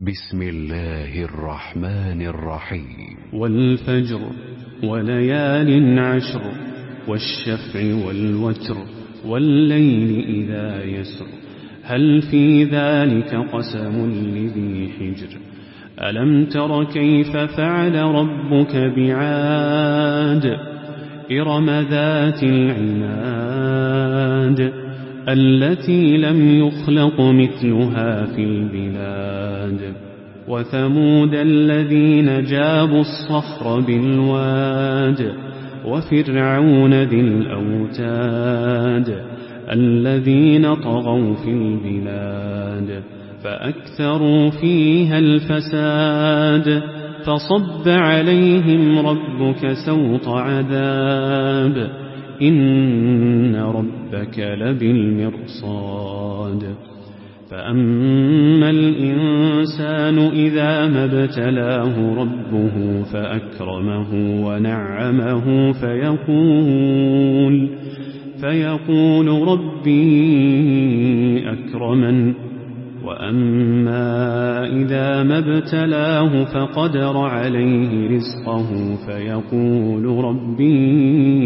بسم الله الرحمن الرحيم. والفجر وليال عشر والشفع والوتر والليل إذا يسر هل في ذلك قسم لذي حجر ألم تر كيف فعل ربك بعاد إرم ذات العماد التي لم يخلق مثلها في البلاد وثمود الذين جابوا الصخر بالواد وفرعون ذي الأوتاد الذين طغوا في البلاد فأكثروا فيها الفساد فصب عليهم ربك سوط عذاب إن ربك لبالمرصاد فأما الإنسان إذا ما ابتلاه ربه فأكرمه ونعمه فيقول ربي أكرمن وأما إذا ما ابتلاه فقدر عليه رزقه فيقول ربي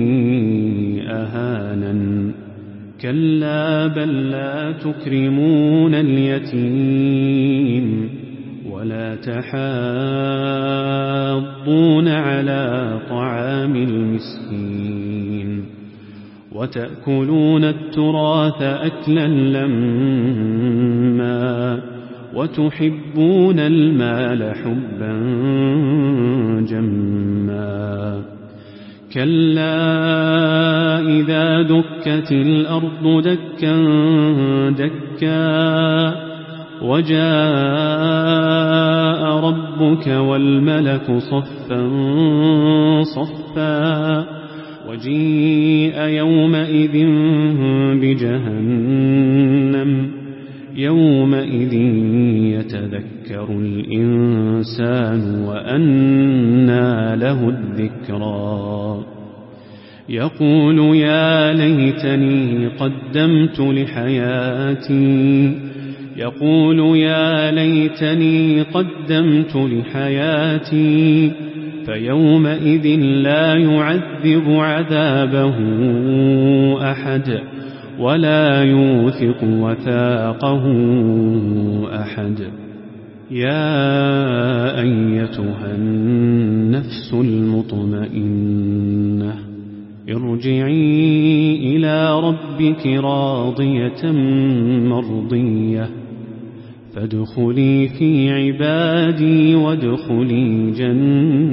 أهانن كلا بل لا تكرمون اليتيم ولا تحاضون على طعام المسكين وتأكلون التراث أكلا لما وتحبون المال حبا جما كلا إذا دكت الأرض دكا دكا وجاء ربك والملك صفا صفا وجيء يومئذ بجهنم يومئذ يتذكر الإنسان وأنى له الذكرى يقول يا ليتني قدمت لحياتي فيومئذ لا يعذب عذابه أحد ولا يوثق وثاقه أحد يا أيتها النفس المطمئنة ارجعي إلى ربك راضية مرضية فادخلي في عبادي وادخلي جنتي